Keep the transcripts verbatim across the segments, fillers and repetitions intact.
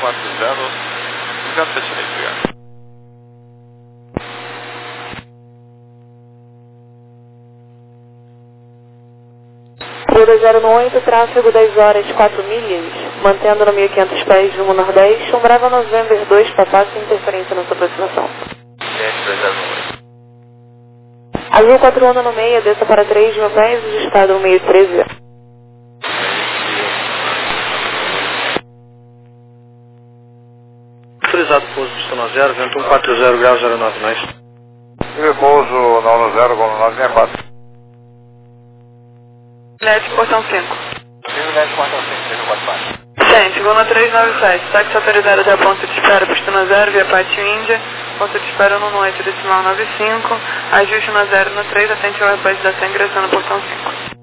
quatro zero. Obrigado, Petinei, obrigado. Rio dois zero oito, tráfego dez horas quatro milhas, mantendo no mil e quinhentos pés rumo nordeste, um Bravo November dois, Papá, sem interferência na sua aproximação. dois zero oito. Azul quatro um no meio, desça para três mil pés, estado um seis treze. Autorizado pouso pistão zero, vento um quatro zero, grau zero nove, nós. Pouso nove zero, Golo nove sessenta e quatro. Net, portão cinco. Net, portão cinco, seja quatro quatro. Gente, Golo três nove sete, táxi autorizado até a ponta de espera, pistão zero, via Pátio Índia, ponta de espera no oito, decimal nove cinco, ajuste no zero no três, atente ao airpad da cem, ingressando no portão cinco.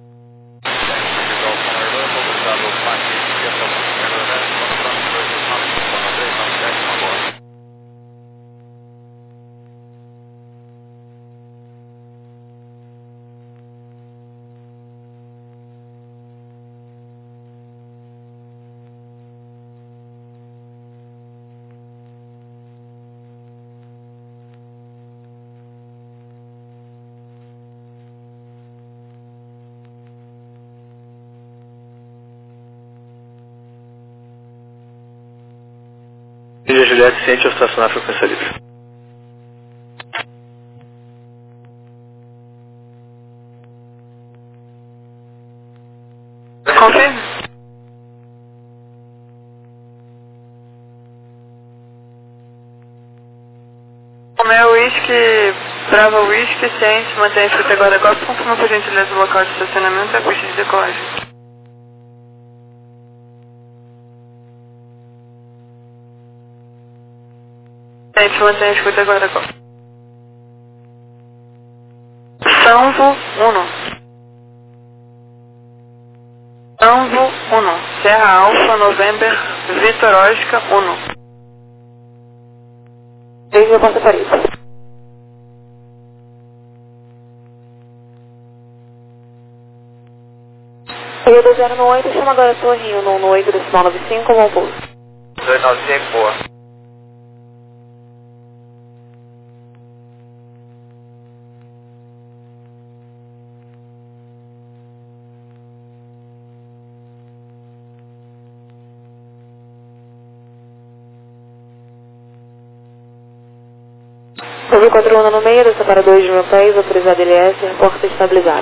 Ilha Juliette, ciente ao estacionar frequência livre. Confirme. Romeu Whisky, Bravo Whisky, ciente, mantém a escrita agora golpe, confirma por gentileza o local de estacionamento e a pista de decolagem. Gente, mantenha a escuta agora. Sanvo um. Sanvo um. Serra Alfa, November, Vitor Oscar um. três mil Porta Paris. Rio dois zero oito, chama agora a Torrinho no oito, decimal nove cinco, bom pouso. dois nove cinco, boa. Azul quatro um no meio, desça para dois mil pés, autorizado L S, porta estabilizada.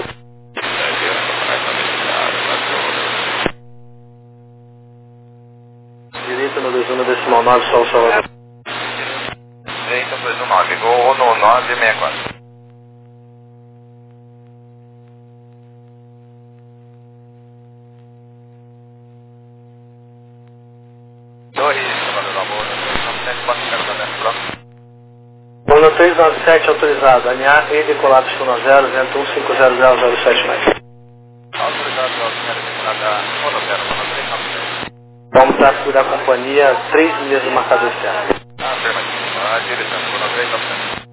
Direita no dois um, decimal nove, Sol Salvador. Direita dois um nove, Gol no nove sessenta e quatro. Dois, Salvador do Amor, sete quatro zero da Mestre Branco. Golo três nove sete, autorizado. Alinhar e decolar pistão zero, vento um cinco zero, grau zero sete, mais. Autorizado pela senhora decolada, Golo zero, Golo três nove sete. Vamos tráfego da companhia, três milhas do marcador externo. Afirmativo, a direção, Golo três nove sete.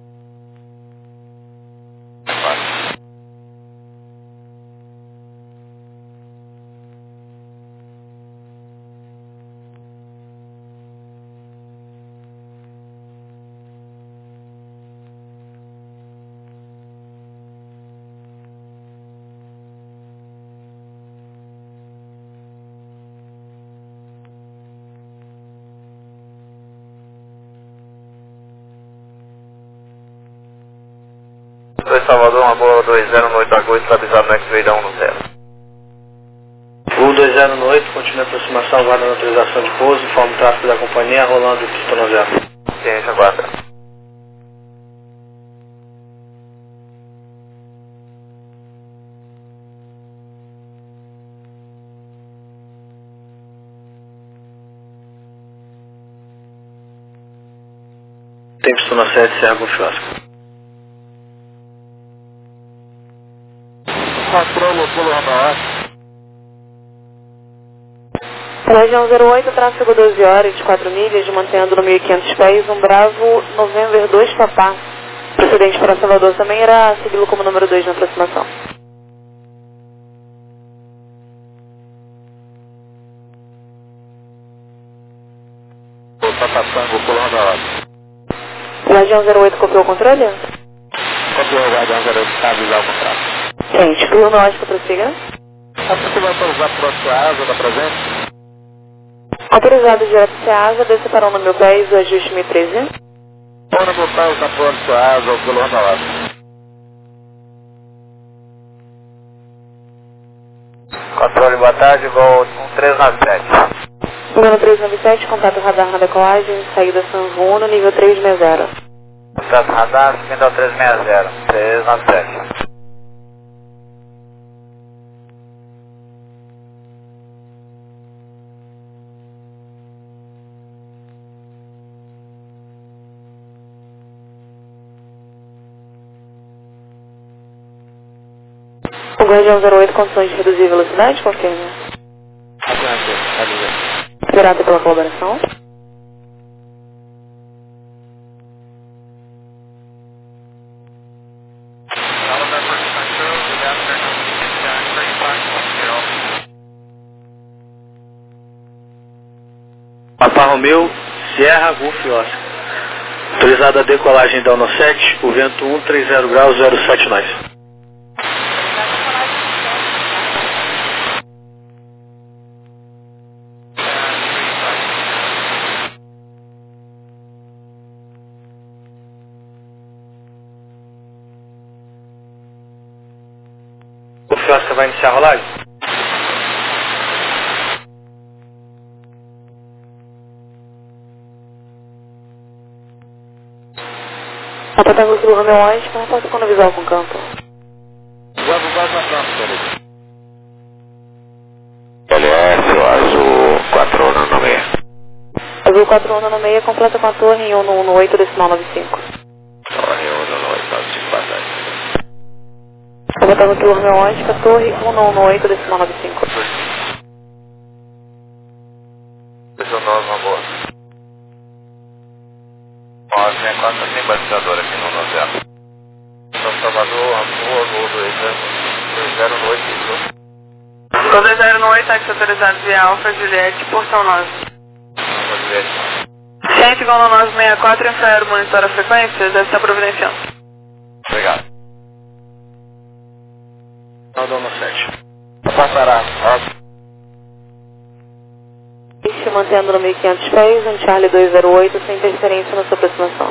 Salvador, uma boa dois zero no oito Agosto, estabilizado no X-Ray da um no zero. Voo dois zero no oito, continua a aproximação, aguarda a autorização de pouso, informa o tráfego da companhia, rolando pistão zero. Ciência, aguarda. Tem pistão sete, Serra com Fiosco. Região zero oito, tráfego doze horas, quatro milhas, mantendo no mil e quinhentos pés, um Bravo November dois, Papá. Procedente para Salvador também irá segui-lo como número dois na aproximação. Alfa Tango, pulando a ordem. Guardião zero oito, copiou o controle? Copiou o Guardião zero oito, está avisar o contrato. Gente, pelo lógico, prossiga. É possível autorizar por sua asa da presente? Autorizado direto C asa, desça para o número dez, o ajuste mil e treze. Ora, botar o capô de sua asa ou pulando a ordem. Controle, boa tarde, voo um três nove sete. Número três nove sete, contato radar na decolagem, saída Sanvo Uno, nível três sessenta. Contato radar, seguindo ao três sessenta, três nove sete. O Guardião zero oito, condições de reduzir velocidade, confirma. Esperado pela colaboração. Alfa Romeo, Sierra, Golf Oscar. Autorizada a decolagem da Uno sete, o vento um três zero graus, zero sete nós. O Oscar vai iniciar a rolagem? Apatango do Romeo Oscar, não posso quando visual com campo. Vamos mais na campo, querido. L S, azul quatro um no meio. Azul quatro um no meio, completa com a torre em um no oito decimal nove cinco. Torre um no oito nove cinco, bastante. Apatango do Romeo Oscar, torre um no oito decimal nove cinco. Deixa eu dar uma boa. Ó, tem quatro sem batizador aqui no Nozero. São Salvador, Rua, Gol do dois zero no oito. Gol dois zero no oito, táxi autorizado via Alfa Juliette, portão nove. Alfa Juliette. Gente, Gol nove seis quatro, infraero, monitora a frequência, deve estar providenciando. Obrigado. Não, da Uno sete. Passará, ó. Mantendo no mil e quinhentos pés, um Charlie dois zero oito, sem interferência na sua aproximação.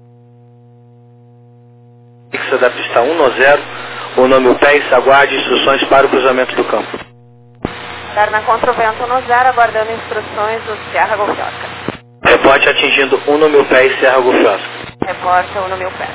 Fixa da pista um no zero, o nome pés, aguarde instruções para o cruzamento do campo. Dar na contra o vento no zero, aguardando instruções do Sierra Golf Oscar. Reporte atingindo um no mil pés, Sierra Golf Oscar. Reporte um no mil pés.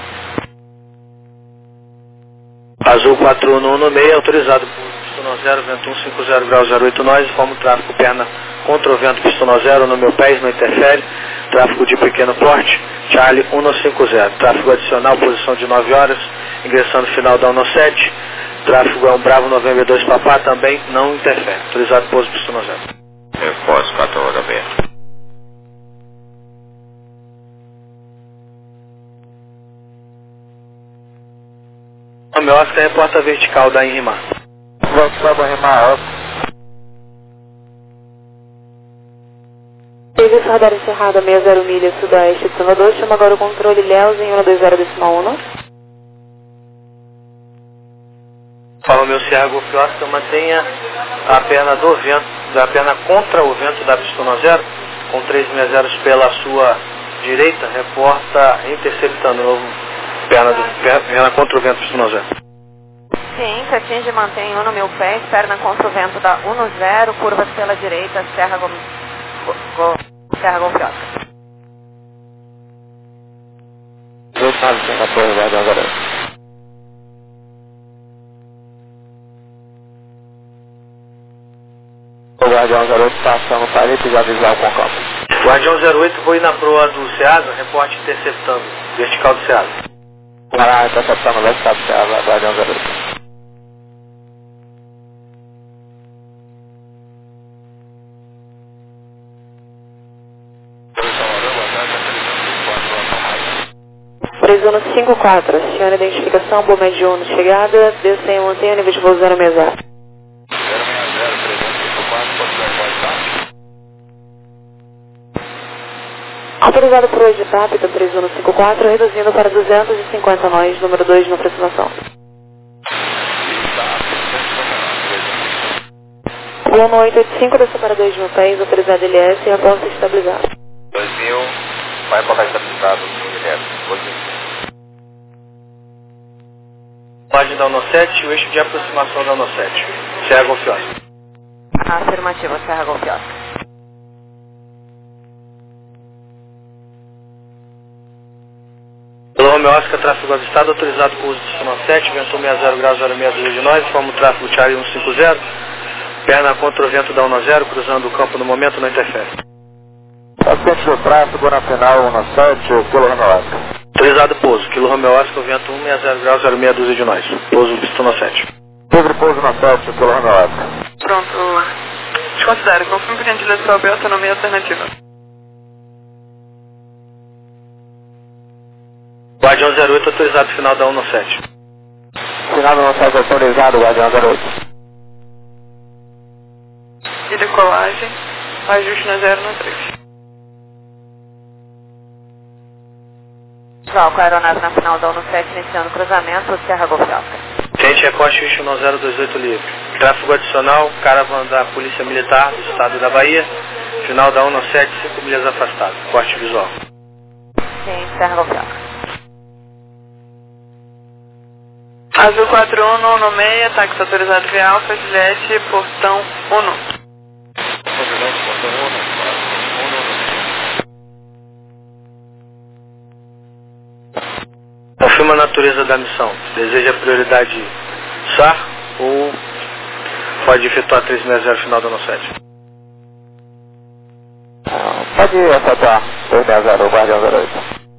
Azul quatro um no meio, autorizado por pistão zero, vento um cinco zero graus zero oito nós, informa o tráfego perna contra o vento pistão zero, no meu pés, não interfere, tráfego de pequeno porte, Charlie um cinco zero, tráfego adicional, posição de nove horas, ingressando final da Uno sete, tráfego é um Bravo November dois Papá, também não interfere, autorizado pouso pistão zero. Reforço quatro horas aberto. O meu Oscar é porta vertical da Inrimar. Vamos para Inrimar, ó. Serviço radar encerrado a sessenta milhas sudoeste de Salvador, chama agora o controle Léus em um dois zero decimal um. Fala o meu Sierra Golf Oscar, mantenha a perna do vento, a perna contra o vento da pistona zero, com três sessenta pela sua direita, reporta interceptando o novo perna, do, perna contra o vento pistona zero. Sim, se atinge e mantém um no mil pés, perna contra o vento da um no zero, curvas pela direita, Serra Golf Go, Serra Golf Oscar. dois nove cinco, apoio, vai dar agora. O Guardião zero oito passando para ele, já visual com o campo. Guardião zero oito, vou ir na proa do Ceasa, reporte interceptando, vertical do Ceasa. Pará, interceptando, vertical do Ceasa, Guardião zero oito. Presuno cinco quatro, aciona identificação, bom médio um, chegada, desça em mantenha, nível de voo zero seis zero. Autorizado por hoje, T A P, três um cinco quatro, reduzindo para duzentos e cinquenta nós, número dois na aproximação. Voo no oito oito cinco, desceu para dois mil pés, autorizado L S e aposta estabilizado. dois mil, vai para a estabilizado, L S, dois mil. Página da U N O sete, o eixo de aproximação da U N O sete. Serra Golfiosca. Afirmativo, Serra Golfiosca. Pelo Romeo Oscar, tráfego avistado, autorizado por uso do sistema sete, vento sessenta graus zero seis duas de nós, forma o tráfego Charlie cento e cinquenta, perna contra o vento da U N O zero, cruzando o campo no momento, não interfere. Assistente do tráfego na final U N O sete, pelo Romeo Oscar. Autorizado pouso, quilo Romeo Oscar, vento cento e sessenta graus zero seis duas de nós, pouso pistão sete. Livre pouso na sete, pelo Romeo Oscar. Pronto. Desconsidere. Confirme por gentileza sua autonomia alternativa. Guardião zero oito, autorizado final da U N O sete. Final da U N O sete autorizado, Guardião zero oito. E decolagem. Ajuste na zero no três. Val, com a aeronave na final da U N O sete, iniciando cruzamento, Serra Golfiosca. Gente, recoste Houston um zero dois oito livre. Tráfego adicional, caravana da Polícia Militar do Estado da Bahia. Final da U N O sete, cinco milhas afastado. Corte visual. Sim, Serra Golfiosca. Azul quatro um, no no seis, táxi autorizado via Alfa, Juliette, portão um. Confirma a natureza da missão. Deseja prioridade S A R ou pode efetuar trezentos e sessenta final da U N O sete? Pode efetuar trezentos e sessenta, Guardião zero oito.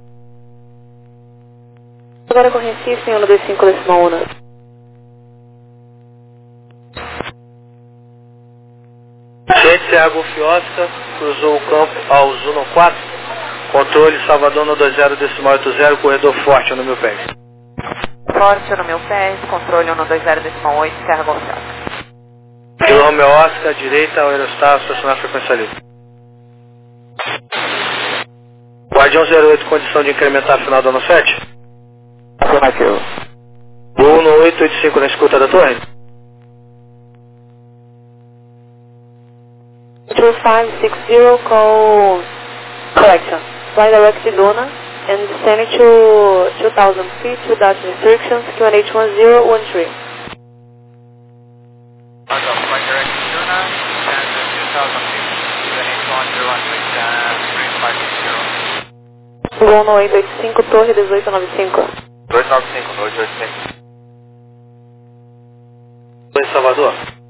Agora com Recife, em um dois cinco decimal um. Gente, Serra Golfiosca, cruzou o campo ao Zuno quatro, controle Salvador no dois zero decimal oito zero, corredor forte no meu pé. Forte no meu pé, controle um dois zero decimal oito, Serra Golfiosca. Kilo Romeo Oscar, direita, ao Aerostar, estacionar frequência livre. Guardião zero oito, condição de incrementar a final da U N O sete? Afirmativo. Voo no oito oito cinco na escuta da torre? two five six zero, call collection. Fly direct to Duna and descend to two thousand feet without restrictions, Q N H one zero one three. Flight direct to Duna, and two thousand feet, Q N H one zero one six, and three five six zero. Voo no oito oito cinco, torre dezoito noventa e cinco. dois nove cinco, dois oito cinco. Oi, Salvador.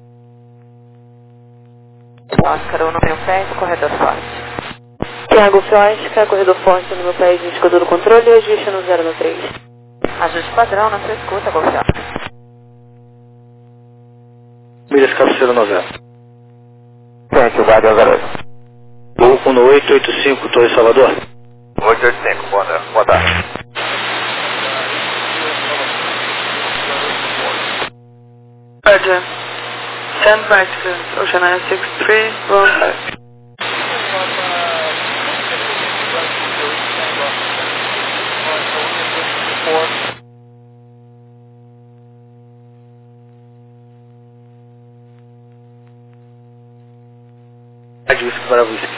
Oscar, um no meu pé, corredor forte. Thiago Fiosca, corredor forte no meu pé, de escudo do controle e ajuste no zero no três. Ajuste padrão na sua escuta, Golfiosca. Milhas cabeceira no zero. Gente, Guardião zero oito. Voo no oito oito cinco, Torre Salvador. oito oito cinco, boa, boa tarde. Roger. Stand by to Ocean nine six three, one five. Rádio Whisky para Whisky.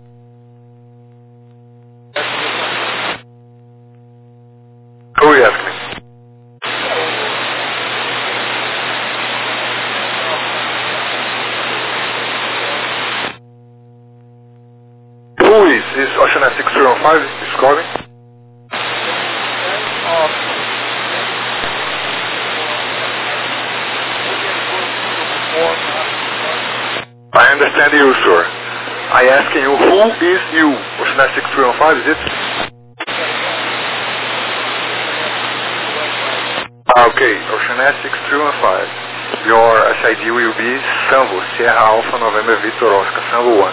Who are you asking? Who is? Is Ocean nine six three one five is calling? I understand you, sir. I asking you, who is you? Ocean nine six three one five, is it? Ah, okay, Ocean nine six three one five. Your S I D will be Sambo, Sierra Alpha November Victor Oscar, Sambo one.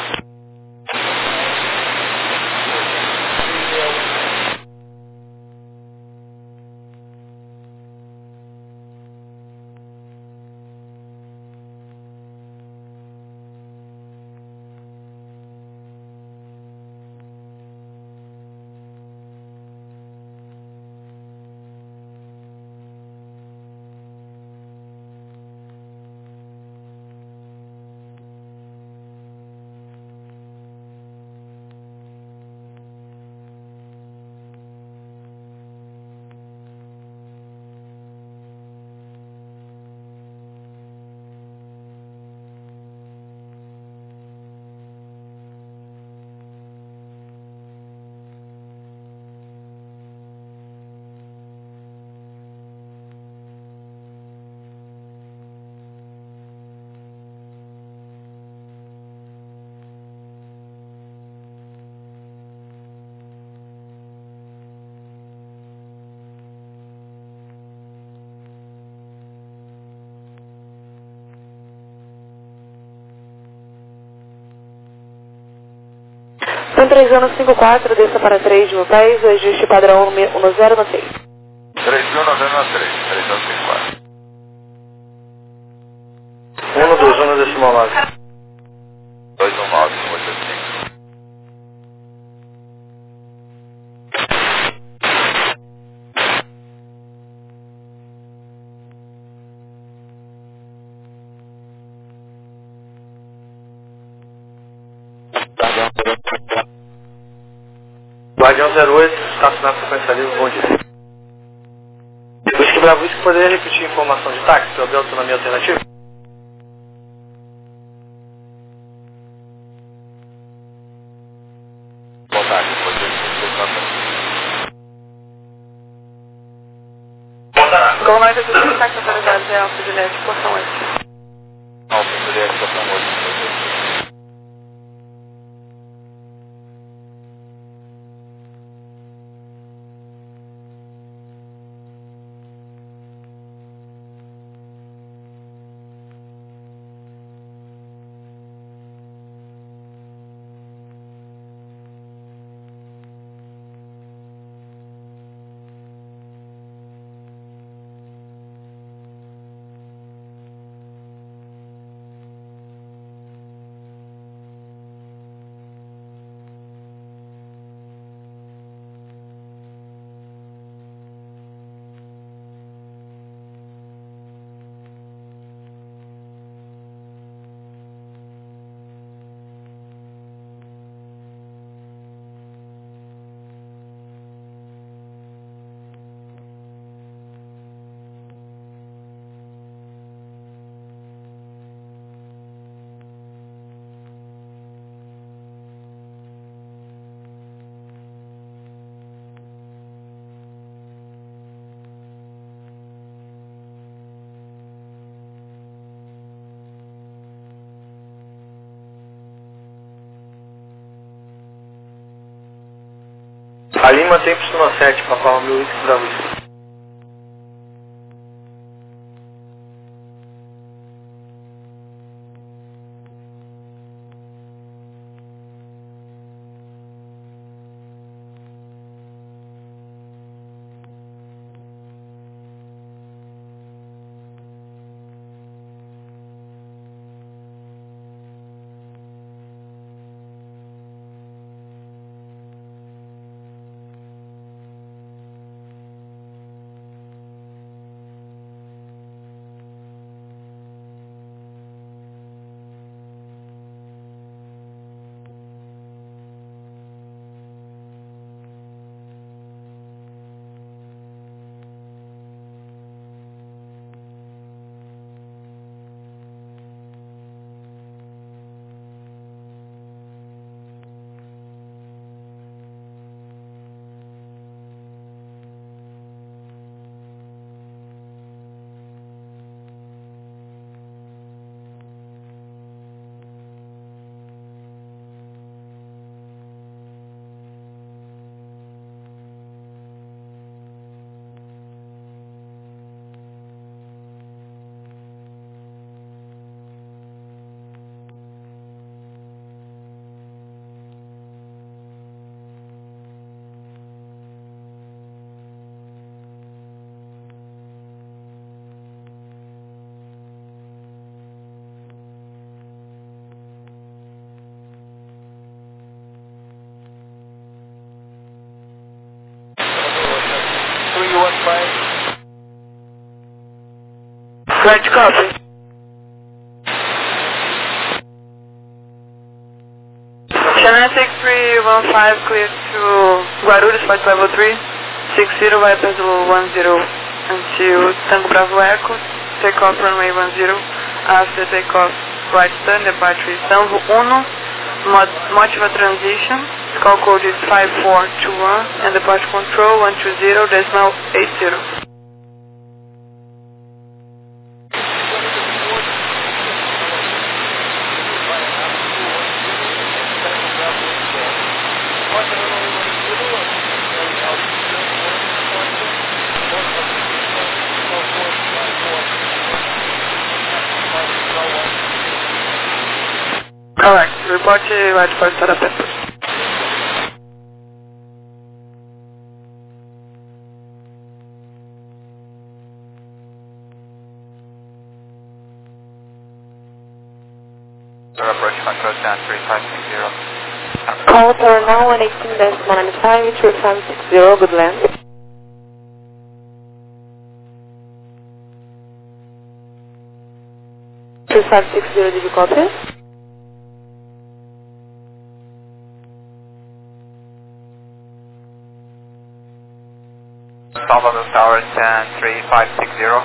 um três zero cinco quatro, desça para três mil pés, o ajuste padrão um zero no seis. três mil novecentos e três, três zero cinco quatro. um dois um decimal nove. dois um nove, oito cinco. Guardião zero oito, status na frequência livre, bom dia. Whisky Bravo Whisky, poderia repetir a informação de táxi para abrir autonomia alternativa? Boa tarde, pode ser Gol nove oito cinco, táxi autorizado, é Alfa Juliette, portão oito. Alfa Juliette, portão oito. A Lima tem Y sete, Papa Romeo Whisky Bravo Whisky. Right copy. Channel six three one five clear to Guarulhos, flight level three. six zero vai para one zero until Tango Bravo Echo. Take off runway one zero. After take off, right turn, departure Tango one. Mod Motiva transition. Call code is five four two one and departure control one two zero decimal eight zero. Correct. Report right for Sarapepos. approach control ten three five six zero. Call tower now one eighteen decimal nine five three five six zero, good land. three five six zero, did you copy? Salvador Tower ten three five six zero.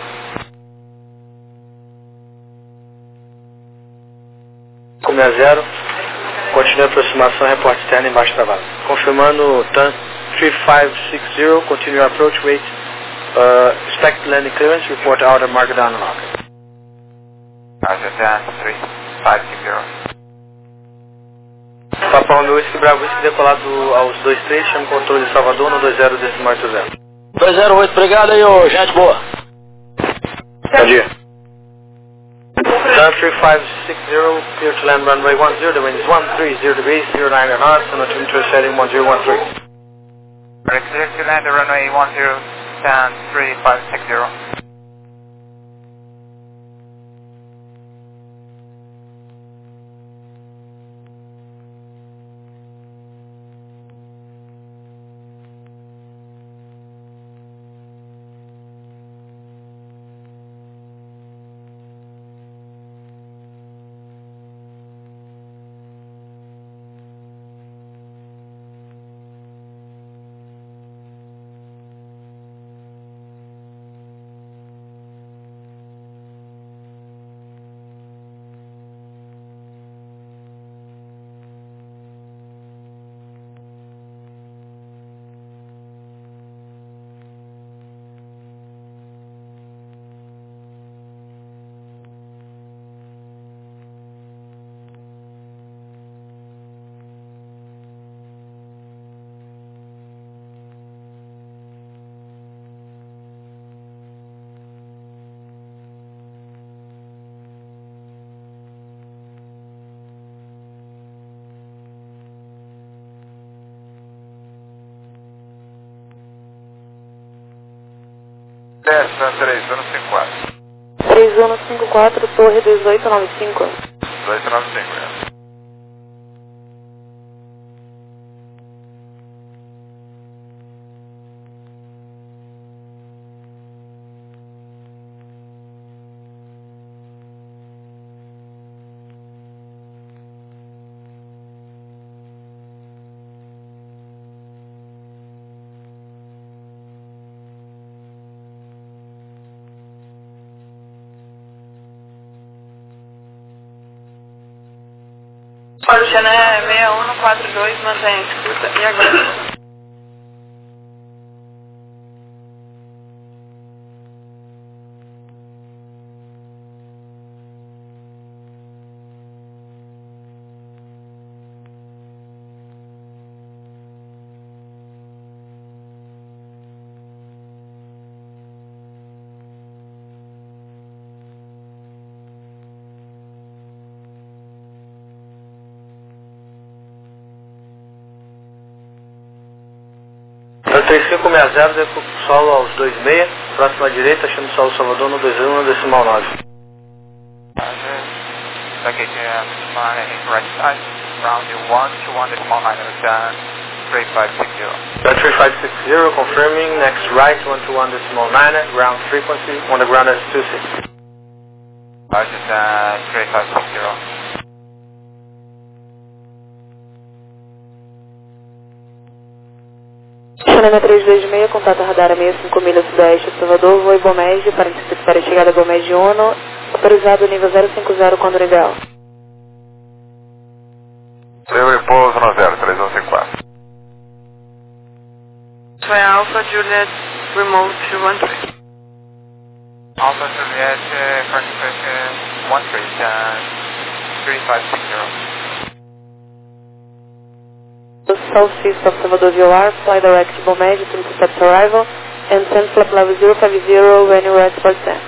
sessenta, continue a aproximação, reporte externo embaixo da vaga. Confirmando T A N three five six zero, continue your approach, wait, uh, expect landing clearance, report outer market down and lock. Roger, ten three five six zero. Papa Romeo Whisky Bravo Whisky decolado aos dois três, chama controle de Salvador no dois zero decimal oito zero. dois zero oito, obrigado aí, ô, gente boa. Bom dia. T A N three five six zero, clear to land runway one zero, the wind is one three zero degrees, zero nine knots, and altimeter setting one zero one three. Clear to land runway one zero, ten three five six zero. Desce, três um cinco quatro. três um cinco quatro, torre dezoito nove cinco. dezoito nove cinco, é. Olha, o Xané seis um quatro dois, mantém escuta. E agora? três cinco seis zero, deco solo aos dois seis, próxima direita, achando solo Salvador no dois um decimal nove. Roger. Package uh, right side, round one to one decimal nine, ten three five six zero. three five six zero, confirming, next right, one to one decimal nine, ground frequency, on the ground is two six. Roger, ten three five six zero. Xanana três dois seis, contato radar a sessenta e cinco milhas sudoeste de Salvador, voo Ibomege, para antecipar a chegada Ibomege Uno, autorizado nível zero cinco zero, quando ideal. Seu repouso no zero três um cinco quatro. Foi Alpha Juliet Remote one three. Alpha Juliet, concentration one three, ten three five six zero. Southeast of Salvador V O R, fly direct Ibomege to intercept arrival, and send flap level zero five zero when you're at port ten.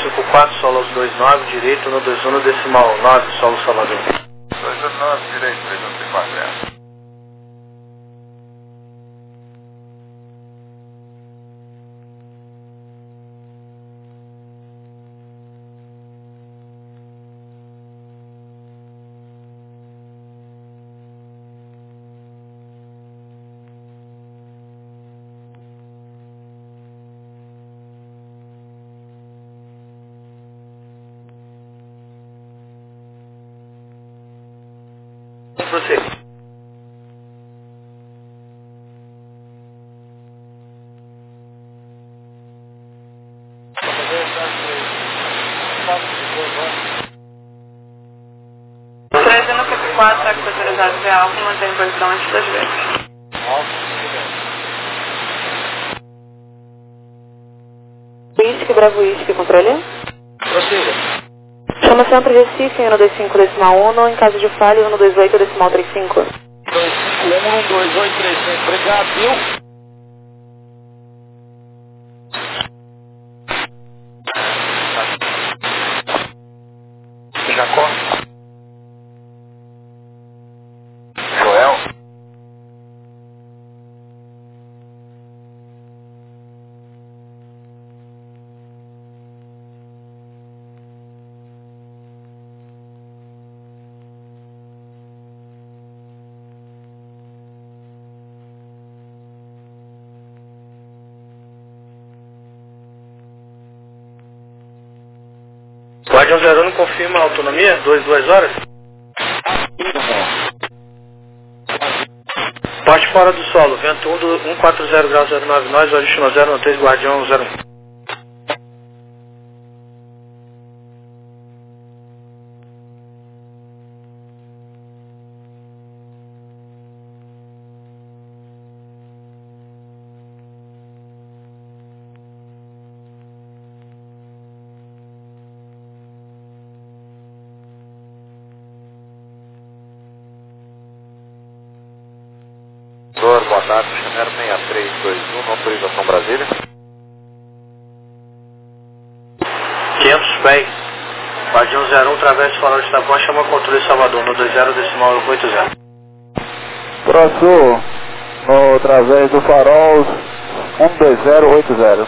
cinco quatro, solo aos dois nove, direito no dois um no decimal nove, solo Salvador. dois um nove, direito, três um cinco quatro. Você. treze no cinco quatro, táxi autorizado via alfa, mantém posição antes das vezes. Whisky, Bravo Whisky, controle? Prossiga. Chama Centro Recife, um dois cinco decimal um, em caso de falha, um dois oito decimal trinta e cinco. dois cinco um, um dois oito três cinco, obrigado, viu? Jacó. Joel. Guardião zero um confirma a autonomia, dois, duas horas. Parte fora do solo, vento um do um quatro zero grau zero nove, nós, origem zero um três, Guardião zero um. Boa tarde, Chanero seis três dois um, autorização Brasília. quinhentos pés. Guardião zero um, travessa farol de Itapuã, chama controle Salvador, no dois zero decimal oito zero. Próximo, no através do farol um dois zero oito zero.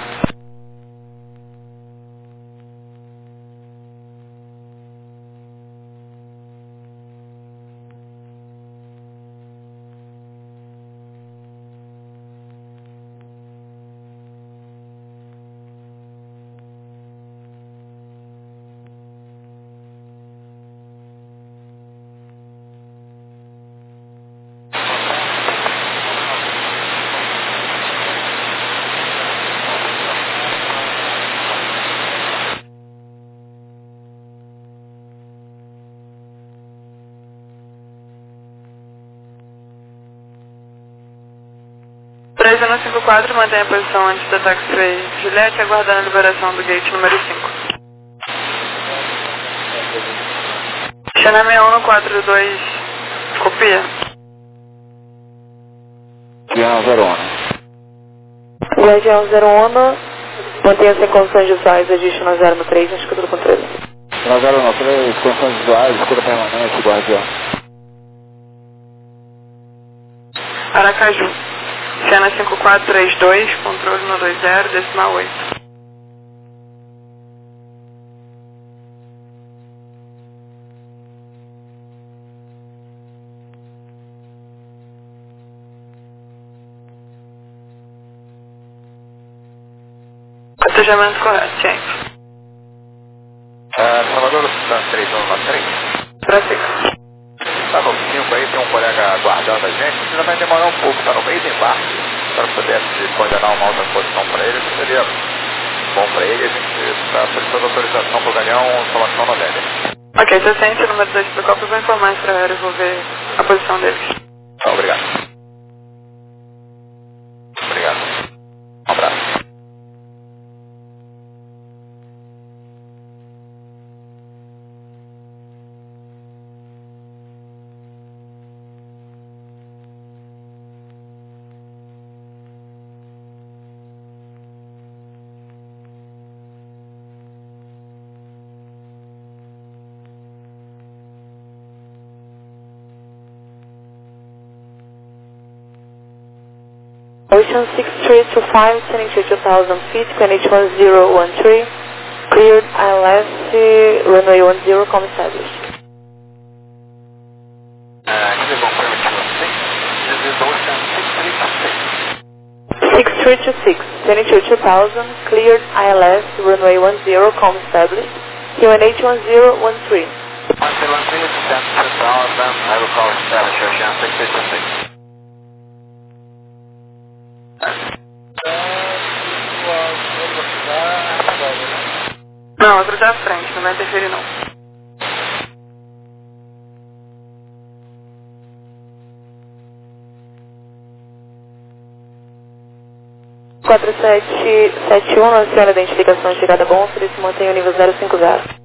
treze no cinco quatro, mantém a posição antes da taxiway Juliette, aguardando a liberação do gate número cinco. China seis um no quatro dois, copia. Guardião zero um. Guardião zero um, mantenha-se em condições visuais, adiciona zero no três, na escuta do controle. zero um três, condições visuais, escuta permanente, Guardião. Aracaju. Cena cinco quatro três dois, controle no dois zero, decimal oito. Atendimento correto, gente. Uh, Salvador, Santana três um três. Prossiga. Tá no cinco aí, tem um colega aguardando a gente, precisa vai demorar um pouco, tá no meio do embarque. Para pudesse condenar uma outra posição para ele, seria bom para ele, a gente está solicitando autorização para o Galeão, instalação na velha. Ok, você sente o número dois do copo, eu vou informar esse aéreo, vou ver a posição deles. Tá, obrigado. Obrigado. Um abraço. Ocean six three two five, turning to two thousand feet, Q N H one zero one three, cleared I L S, runway one zero, com established. Uh, can you confirm it to six? This is Ocean six three two six. six three two six, turning to two thousand, cleared I L S, runway one zero, com established, Q N H one zero one three. one zero one three, descend to two thousand, I will call established Ocean six three two six. Não, outro da frente, não vai interferir não. quatro sete sete um, não senhora identificação de chegada bom, se mantém o nível zero cinco zero.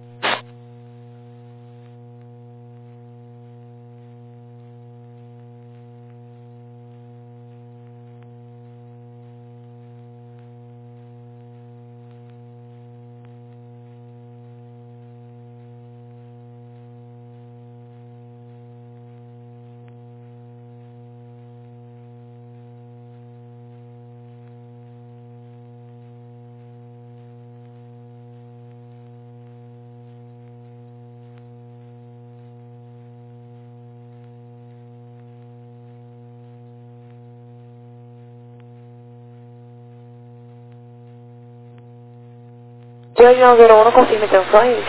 Região zero um, não confirma intenções?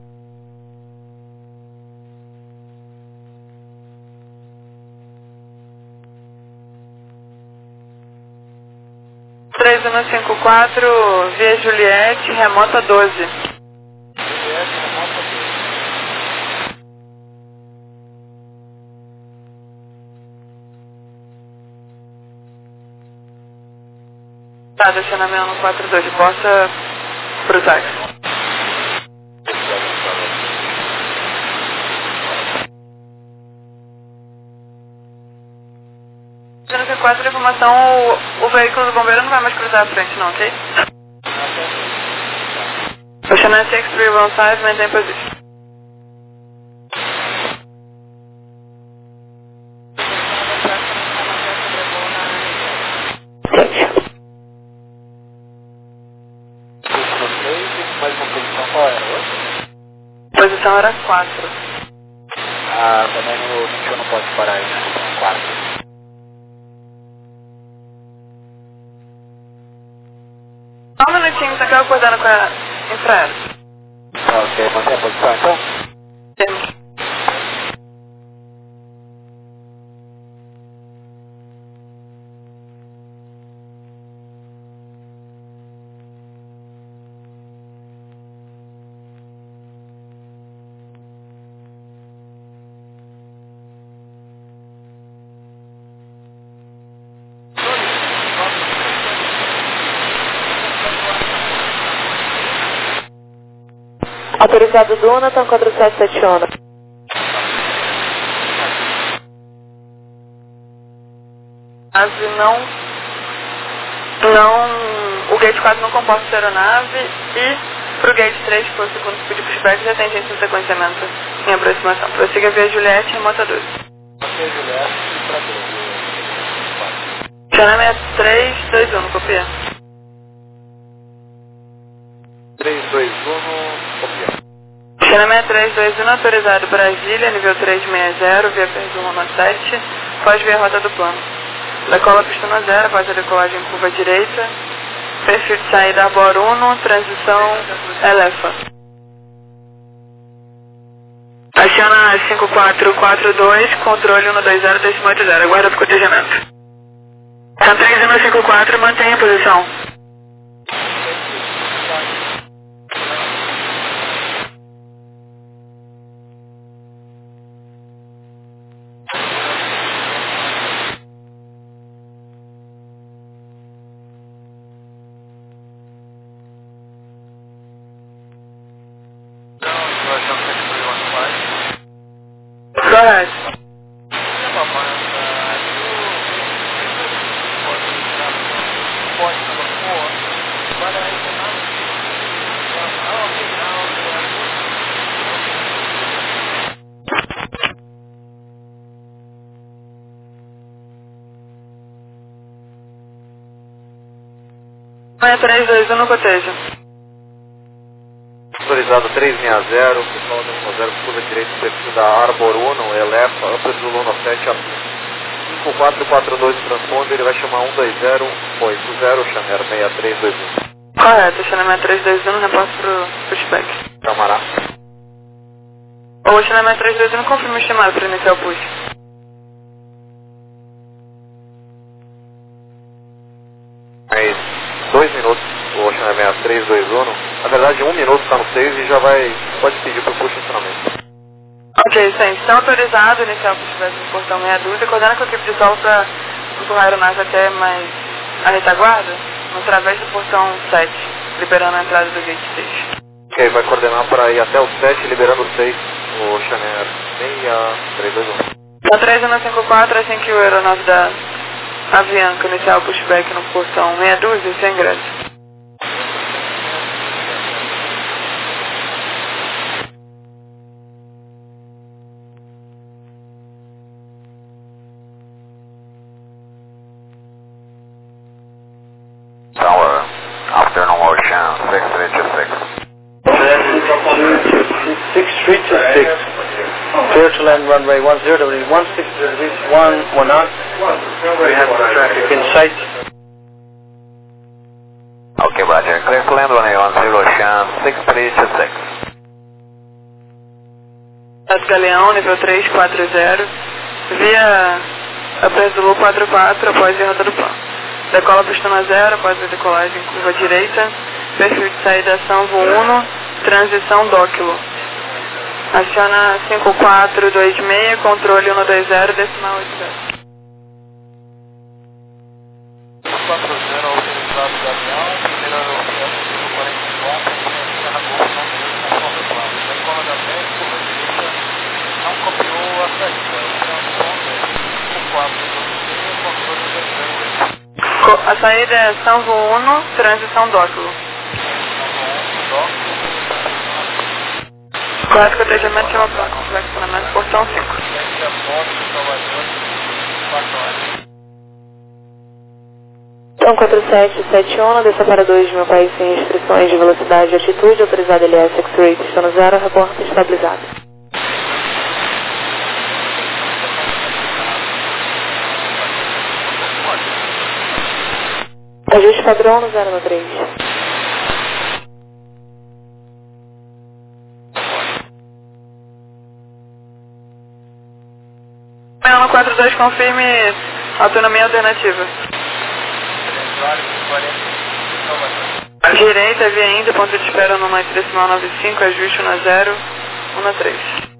três um cinco quatro, via Juliette, remota doze. Tá, deixando a minha no quatro dois, possa pro táxi. duzentos e quatro, informação, o, o veículo do bombeiro não vai mais cruzar a frente não, ok? Ocean six three one five, maintain position. Posição era quatro. Ah, também no vinte e um não pode parar aí, né? quatro. Só um minutinho, tá acordando com a infraero. Ah, ok, mantém a posição então? Temos. Autorizado Duna, então quatro sete sete um. Ave não, não, o gate quatro não comporta a aeronave e pro gate três, que foi o segundo speed pushback, já tem gente no sequenciamento em aproximação. Prossiga via Juliette, remota doze. Ok, Juliette, e pra doze. Chama é três dois um, copia. três dois um, copia. Chama é três dois um, autorizado Brasília, nível três seis zero, via Perdu sete, pós via rota do plano. Decola pistona zero, após a decolagem curva direita, perfil de saída Arbor um, transição Elefa. Aciona cinco quatro quatro dois, controle um dois zero dois oito zero, aguarda para protegimento. São três um cinco quatro, mantenha a posição. Correto. Manha três dois um no cotejo. Autorizado três seis zero, pessoal da um zero, curva direita, perfil da Arbor Uno, Elefa, Upper Zulu no sete, cinco quatro quatro dois no transponder, ele vai chamar um dois zero oito zero, Xaner seis três dois um. Correto, Xaner seis três dois um, reporte pro pushback. Camará. Ou Xaner seis três dois um, confirma o chamado para iniciar o push. Mais dois minutos, o Xaner seis três dois um, na verdade um minuto está no seis e já vai, pode pedir para o push funcionamento. Ok, sim, estão autorizados a iniciar o pushback no portão meia dúzia, coordenando com a equipe de solo para empurrar a aeronave até mais a retaguarda, através do portão sete, liberando a entrada do gate seis. Ok, vai coordenar para ir até o sete, liberando o seis, o Xaner seis três dois um. Na três um cinco quatro, assim que o aeronave da Avianca iniciar o pushback no portão meia dúzia, sem ingresso. Tower, afternoon ocean, six three two six. six three two six. Clear to land runway one zero, one six degrees, one one knot. We have traffic in sight. Okay, Roger. Clear to land runway one zero, ocean, six three two six. Galeão, nível três quatro zero, via Upper Zulu quatro quatro, após a rota do plano. Decola pistona zero, após a decolagem curva direita, perfil de saída Sanvo um, transição Dóquilo. Aciona cinco quatro dois seis, controle um dois zero, decimal oito zero. quatro zero, autorizado da avião, primeiro aeroporto, quarenta e quatro, Serra Golfo, não deu conforme o plano. Decola da dez, curva direita, não copiou a saída. Transponder, cinco quatro dois seis, controle um dois zero oito. A saída é Sanvo um, transição Dóquilo. Correto, cotejamento de uma placa, flexionamento, portão cinco. Então quatro sete sete um, desça para dois de meu país sem restrições de velocidade e altitude, autorizado L S X-Ray, pistão zero, reporta estabilizado. Ajuste padrão no zero três. um quatro dois, confirme autonomia alternativa. Direita, via Índia, ponto de espera no noite decimal nove cinco, ajuste um zero um três.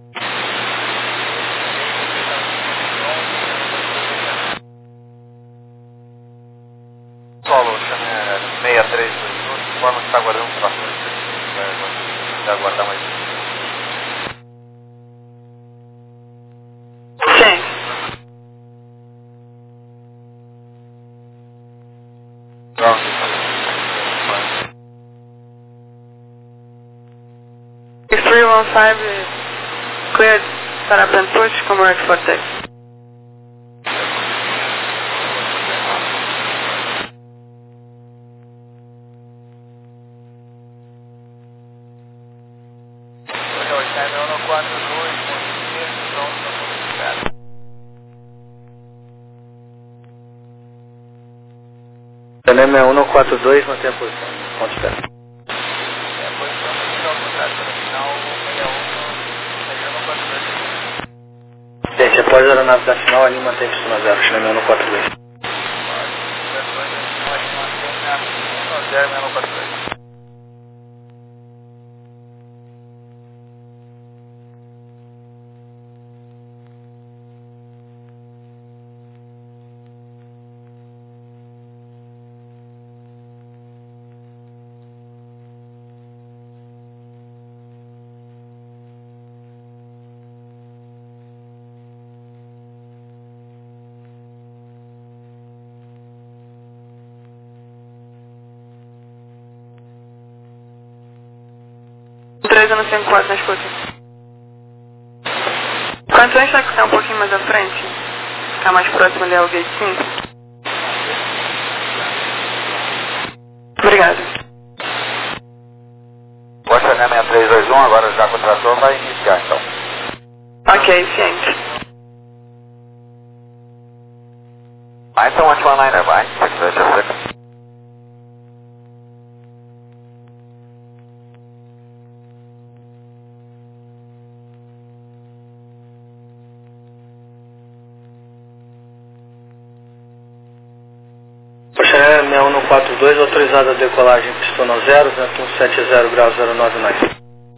Solo, Xaner seis três dois um, forma que está aguardando bastante. Vai aguardar mais. Sim. Pronto. three one five cleared para and push, correct for taxi. Telema é um quatro dois, mantém a posição. Ponto de espera. Gente, após a aeronave da final, ali mantém a pistona zero, Telema é um quatro dois. três um cinco quatro na escuta. Quanto antes que está um pouquinho mais à frente, ficar mais próximo ali ao gate cinco. Obrigado. Obrigada. Costa N seis três dois um, agora já com o trator, vai iniciar então. Ok, ciente. Python one one nine, vai, six six. Poxa, seis um quatro dois, autorizada a decolagem pistona zero, vento um sete zero grau zero nove nove.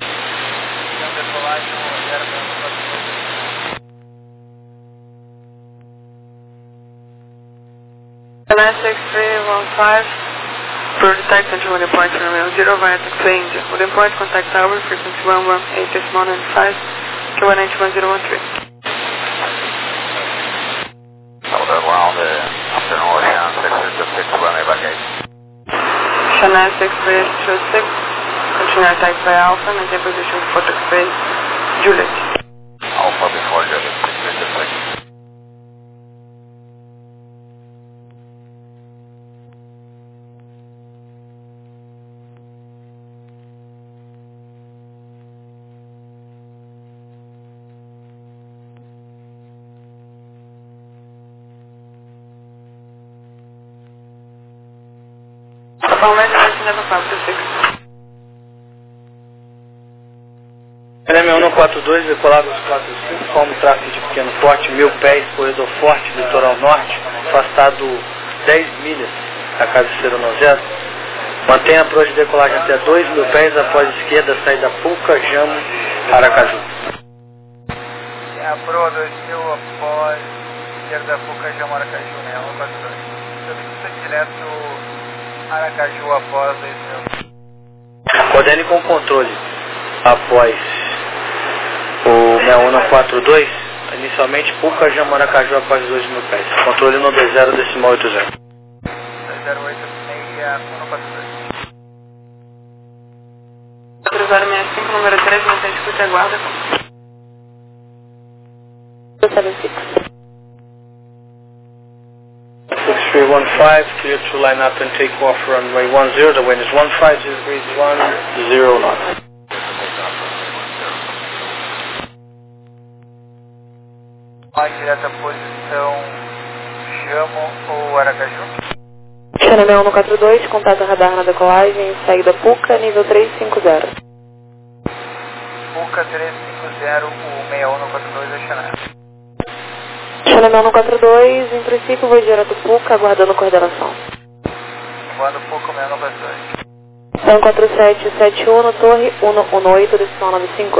N six three one five, for detect and holding point from zero via taxi India. Holding point contact tower, frequency one one eight decimal nine five, Q one eight one zero one three. Around the afternoon ocean, six six six, runway back eight. Chanel six three two six, continue attack by Alpha, maintain position for taxi Juliet. Alpha before Juliet, six three two six. N um quatro dois, decolado dos quatro cinco, forma tráfego de pequeno porte, mil pés, corredor forte, litoral norte, afastado dez milhas da cabeceira no zero. Mantenha a proa de decolagem até dois mil pés após esquerda, saída Puca, Jamo, Aracaju. A proa dois mil após esquerda Puca, Jamo, Aracaju, né? um quatro dois. Solicita direto Aracaju após dois mil. Coordene com controle após o seis um quatro dois, inicialmente Puca, Jamo, Aracaju após dois mil pés. Controle no dois zero decimal oito zero. dois zero oito seis um quatro dois. três zero seis cinco, número três, mantém escuta e aguarda. six three one five, clear to line up and take off runway one zero, the wind is one five zero degrees one zero knots. Mais direta posição Jamo ou Aracaju? Chanel um quatro dois, contato radar na decolagem, saída Puca, nível três cinco zero. Puca três cinco zero, o seis um quatro dois é Chanel. Chanel um quatro dois, em princípio vou direto Puca, aguardando coordenação. Quando Puca seis um quatro dois. Então quatro sete sete um, torre um um oito, decimal nove cinco.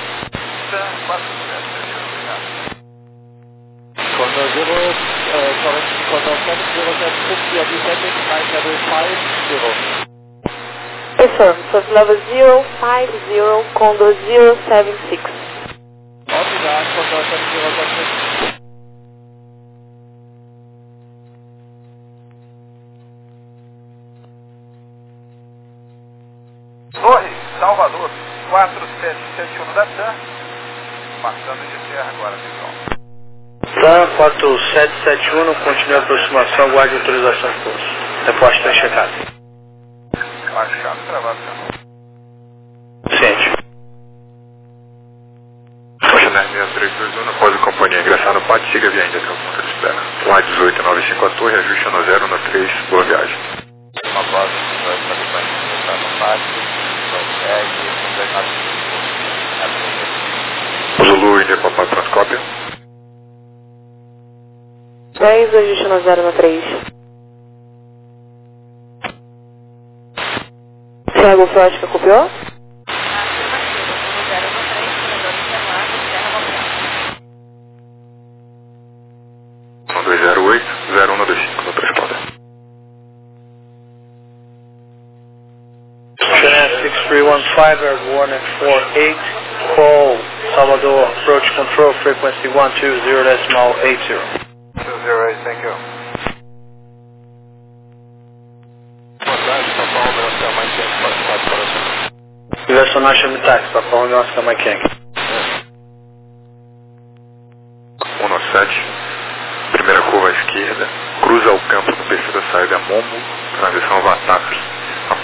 Cordon zero, correct, Cordon seven zero seven six, your descending flight level five zero. Affirm, surf level zero five zero, Condor zero seven six. Obrigado, Cordon seven zero seven six. Torre, Salvador, quatro sete sete um da TAM, passando de terra agora, pessoal. TAM quatro sete sete um, continue a aproximação, aguarde autorização de pouso. Depois está checado. Baixado, travado, Ciente. Chanel seis três dois um, após a companhia ingressar no pátio, siga a viagem até o ponto de espera. Lá dezoito nove cinco a torre, ajuste no zero no três, boa viagem. Uma pausa, vai para a companhia ingressar no pátio, vai Zulu, India, Papai, Transcópio. dez, ajuste no zero no três. Thiago Frosca, copiou? dois zero oito, zero um dois cinco no transponder. Chanel six three one five, air warning four eight, call Salvador, approach control, frequency one two zero decimal eight zero. two zero eight, thank you. Direcionar Chemitax, Papa Romeo Oscar Mike Yankee. um sete, primeira curva à esquerda, cruza o campo do perfil da saída Momo, transição Vatap,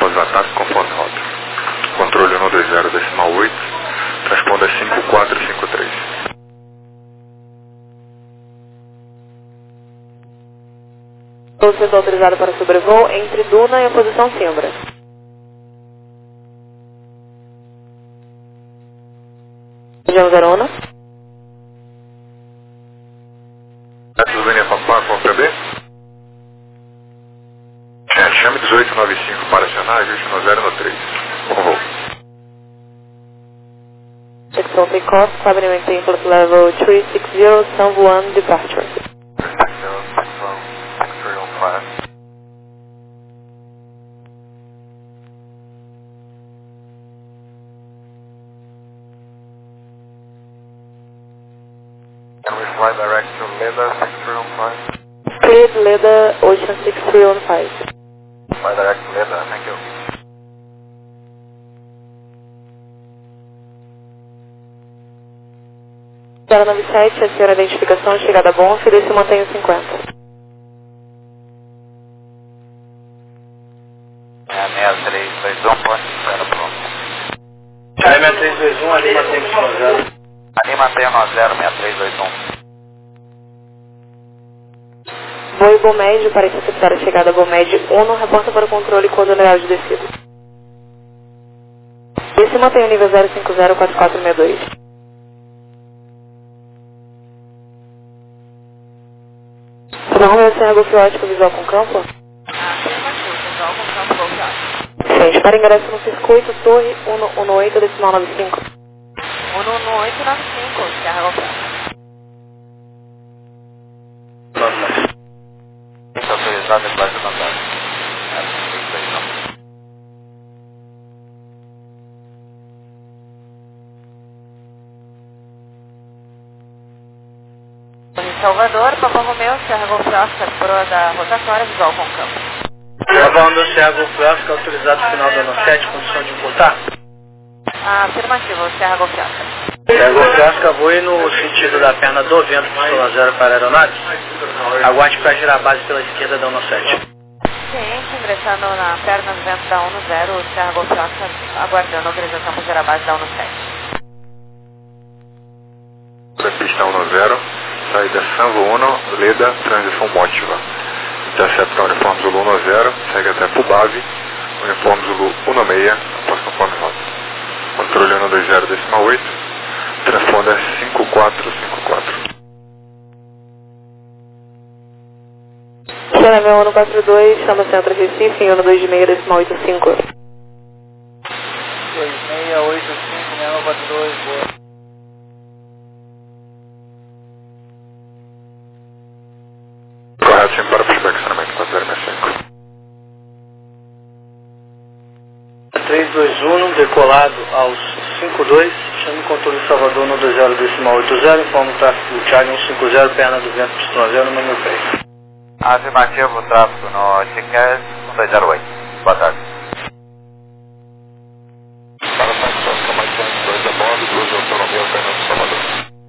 decimal oito, transponda cinco quatro cinco três. Você está autorizado para sobrevoo entre Duna e a posição Simbra. Região zero um. Eslovênia Papá, com P B? É, chame dezoito noventa e cinco para acionar, ajuste no zero no três. Bom voo. Secção Takeoff, cabine maintain flight level três seis zero, San Juan departure. Can we fly direct to Leda six three one five? Cleared Leda Ocean six three one five. Fly direct to Leda, thank you. zero nove sete, a senhora identificação, chegada a bom, ofereço e mantenho cinquenta. É seis três dois um, pode zero pronto. seis três dois um, ali mantém no zero. Ali mantenha no zero, seis três dois um. Voo Bom Médio, para interceptar a chegada Bom Médio um, reporta para o controle com o general de descida. Esse mantém o nível zero cinco zero quatro quatro seis dois. Romeo Serra Golf Ótico, visual com campo? Afirmativo, visual com campo Golf Ótico. Gente, para ingresso no circuito, torre cento e dezoito, decimal noventa e cinco. cento e dezoito noventa e cinco, Serra Golf Ótico. Está autorizado debaixo do andar. É, isso aí não. Em Salvador, Papa Romeu, Serra Golf Oscar, proa da rotatória, visual com campo. Gravando o Serra Golf Oscar, autorizado no final da ano sete, condição de importar. Afirmativo, Serra Golf Oscar. Serra Golf Oscar, voe no sentido da perna do vento, pistão zero para a aeronave. Aguarde para girar a base pela esquerda da ano sete. Ciente, ingressando na perna do vento da um zero, Serra Golf Oscar, aguardando a autorização para girar a base da um sete. Pista um zero, saída Sanvo um, Leda, transição Mótiva. Intercepta uniforme Zulu um zero, segue até Pubave, uniforme Zulu um seis, após conforme rota. Controle um dois zero, decimal oito, transponder cinco quatro cinco quatro. Chama um quatro dois, chama Centro Recife, em um dois seis, decimal oito cinco. dois seis oito cinco, um quatro dois, boa. Correto, sim, para perfeccionamento, quatro zero seis cinco. três dois um, decolado aos cinco dois, chame controle Salvador no dois zero decimal oito zero, informa o tráfego do Charlie um cinco zero, perna do vento, pistão zero no meu pé. Afirmativo, tráfego no Chiquez um dois zero oito. Boa tarde. Para satisfação mais dois a bordo, dois autonomia, Fernando Salvador.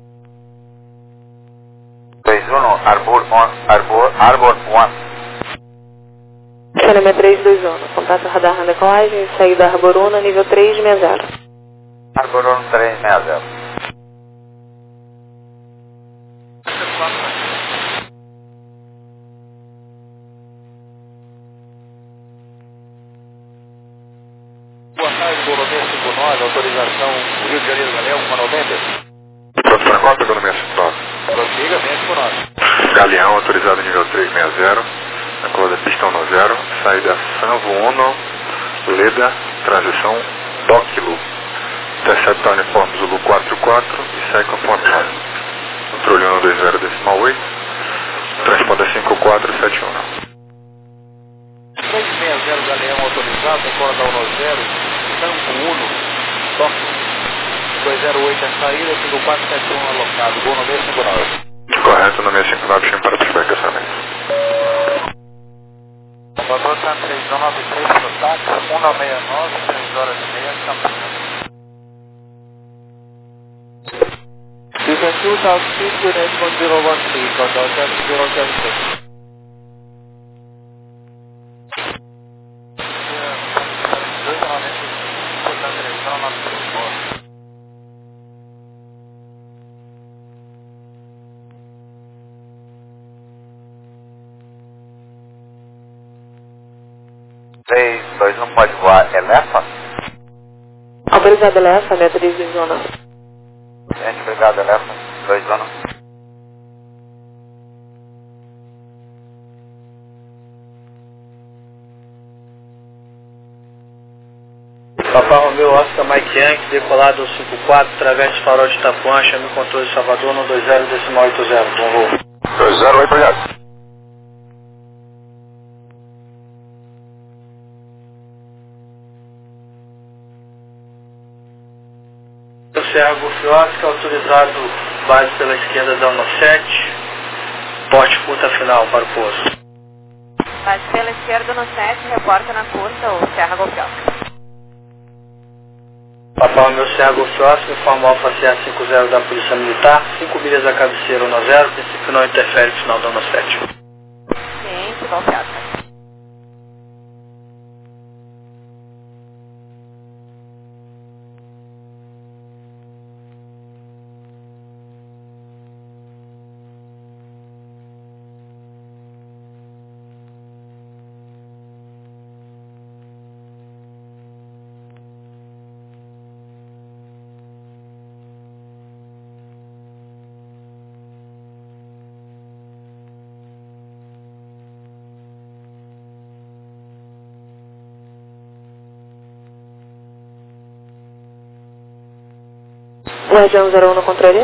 dois um, Arbor um, Arbor, Arbor um. Chama três dois um, contato radar na decolagem, saída Arbor um, nível três seis zero. Arbor um três seis zero. Boa tarde, Economia cinco nove, autorização Rio de Janeiro Galeão, Manovenda. Pronto para cópia, Economia cinco nove. Prossiga, vem cinco nove. Galeão, autorizado nível três seis zero, na corda pistão no zero, saída Sanvo um, Leda, transição Dóquilo. Intercepta uniforme Zulu quatro quatro e segue conforme rota. Controle um dois zero decimal oito, transponder cinco quatro sete um. três seis zero Galeão autorizado, corda um zero, Santo um, toque dois zero oito a saída, cinco quatro sete um alocado, Boa Noite cinco nove. Correto, no cinco nove, chame para perfeccionamento. Salvador está três nove três para o táxi, um nove nove, três horas e meia, Campinas. You can shoot out speed with H one zero one three, contact seven zero seven six. dois nove cinco, três nove três, pode voar Elefa? Autorizado Elefa, meta de zona. Gente, obrigado, Elefa. dois zona. Papa Romeu Oscar Mike Yankee, decolado cinco quatro, através de farol de Itapuã, chame o controle de Salvador no dois zero decimal oito zero. Bom voo. dois zero oito zero. Serra Golf Oscar, autorizado base pela esquerda da um sete, porte curta final para o pouso. Base pela esquerda no sete, reporta na curta ou Serra Golf Oscar. Papa Romeu Serra Golf Oscar, informa Alfa C A cinco zero da Polícia Militar, cinco milhas da cabeceira um zero, princípio não interfere final da um sete. Ciente, Golf Oscar. Guardião zero um no controle.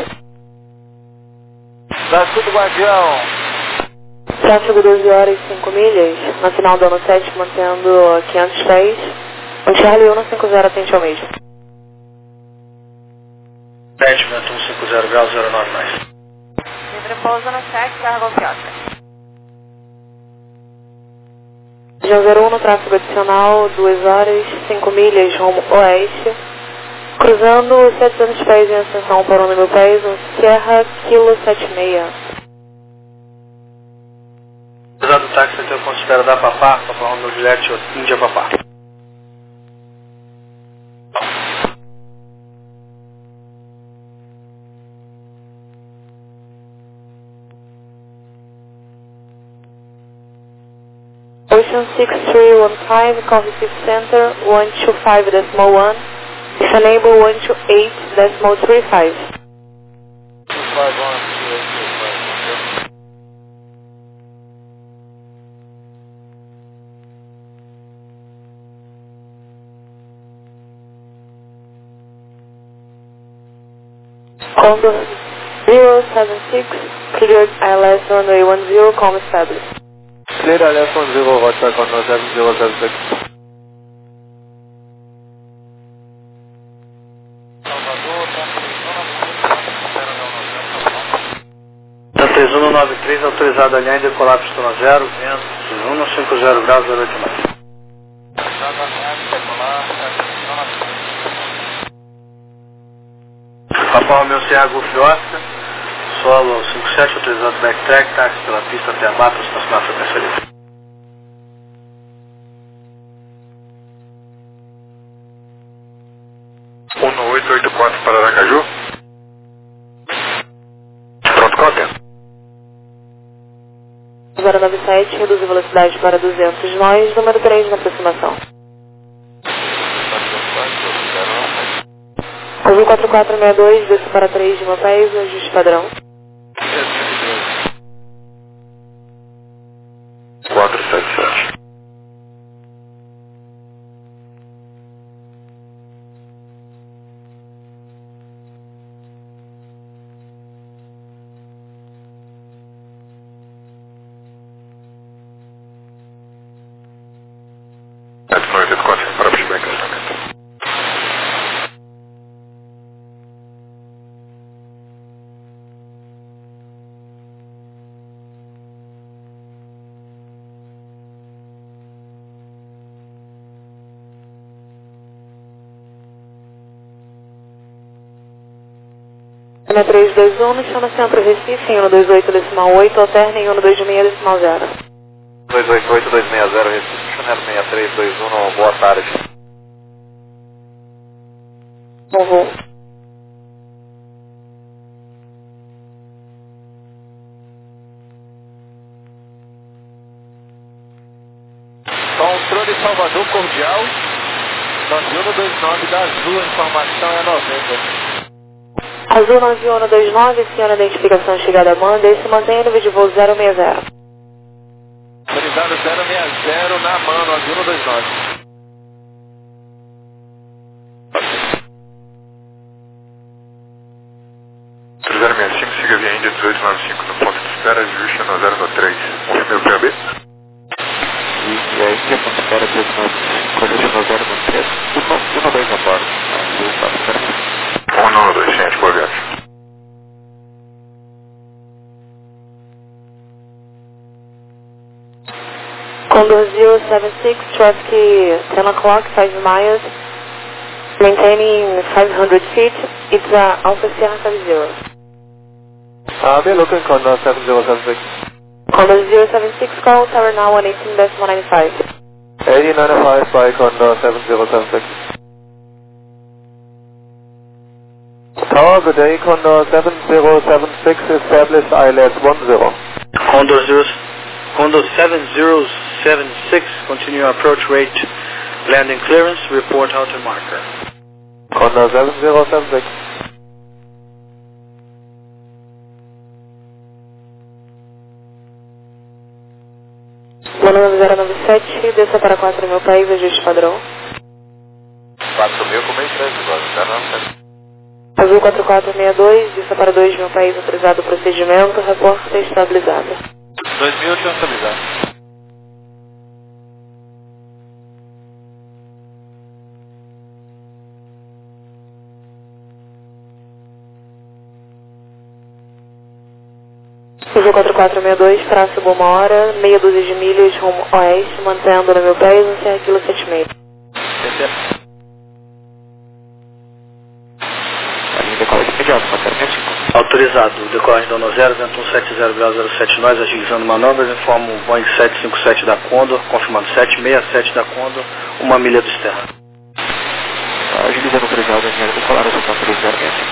Tráfego Guardião. Tráfego doze horas e cinco milhas, na final do ano sete, mantendo quinhentos pés. O Charlie um cinco zero atende ao mesmo. sete, vento um cinco zero graus zero nove mais. Livre pouso no sete, Serra Golf Oscar. Guardião zero um no tráfego adicional, duas horas, cinco milhas, rumo oeste. Cruzando setecentos pés em ascensão para o número pés, um Sierra Kilo setenta e seis. Apesar do táxi, então considera da Papá, Papa Romeu Juliette, Índia Papá. Ocean six three one five, call receive center one two five decimal one. If enable one two eight decimal three five. Condor zero seven six, cleared I L S runway one zero, com established. Clear I L S one zero, Roger, Condor seven zero seven six. três um nove três, autorizado a linha, decolar pistona zero, vento um cinco zero graus zero oito mais. Papa Romeu Serra Golf Oscar, solo cinco sete, autorizado backtrack, táxi pela pista até a mata, estacionar frequência livre. um oito oito quatro para Aracaju. Pronto, contento. zero nove sete, reduz a velocidade para duzentos nós, número três na aproximação. Azul quatro quatro seis dois, desce para três de uma pés, ajuste padrão. quatro sete sete. Para o feedback. N três dois um, está no centro Recife, em um dois oito decimal oito, alterna em um dois seis decimal zero. dois oito oito dois seis zero, Recife, Chanel seis três dois um, boa tarde. Bom voo. Controle Salvador, inicial, nove um dois nove da Azul, a informação é noventa. Azul nove um dois nove, senhora identificação chegada à banda, e se mantém nível de voo zero seis zero. Autorizado zero seis zero na mão, nove um dois nove. zero seis cinco, siga via Índia dezoito noventa e cinco no ponto de espera, ajuste no zero nove três. Confirme o P A B. E a Índia, ponto de espera dezoito noventa e cinco, ajuste no zero nove três. um um dois a bordo. Azul quatro zero. um nove dois, ciente, boa viagem. Condor zero seven six, traffic ten o'clock, five miles, maintaining five hundred feet, it's uh, Alpha Sierra seven zero. Uh, we're looking Condor seven zero seven six. Condor zero seven six, call tower now one eighteen decimal ninety-five. eighteen ninety-five by Condor seven zero seven six. Tower, good day, Condor seven zero seven six, established I L S one zero. Condor zero, Condor seven zero seven six, continue approach rate, landing clearance, report outer marker. Condor seven zero seven six. Mano zero nove sete, desça para quatro mil país, ajuste padrão. quatro mil com meio três agora, zero nove sete. Azul quatro quatro seis dois, desça para dois mil país, autorizado o procedimento, reporta estabilizado. dois mil tinha estabilizado. Azul quatro quatro seis dois, tráfego uma hora, meia dúzia de milhas rumo oeste, mantendo no meu país um C R Kilo sete seis. Decola de imediato, quatro zero cinco. Autorizado, decorre de Dono zero, vento um sete zero grau zero sete, nós agilizando manobras, informo o Boeing sete cinco sete da Condor, confirmando sete seis sete da Condor, uma milha do externo. Agilizando autorizado, engenheiro decolar, azul quatro zero seis cinco.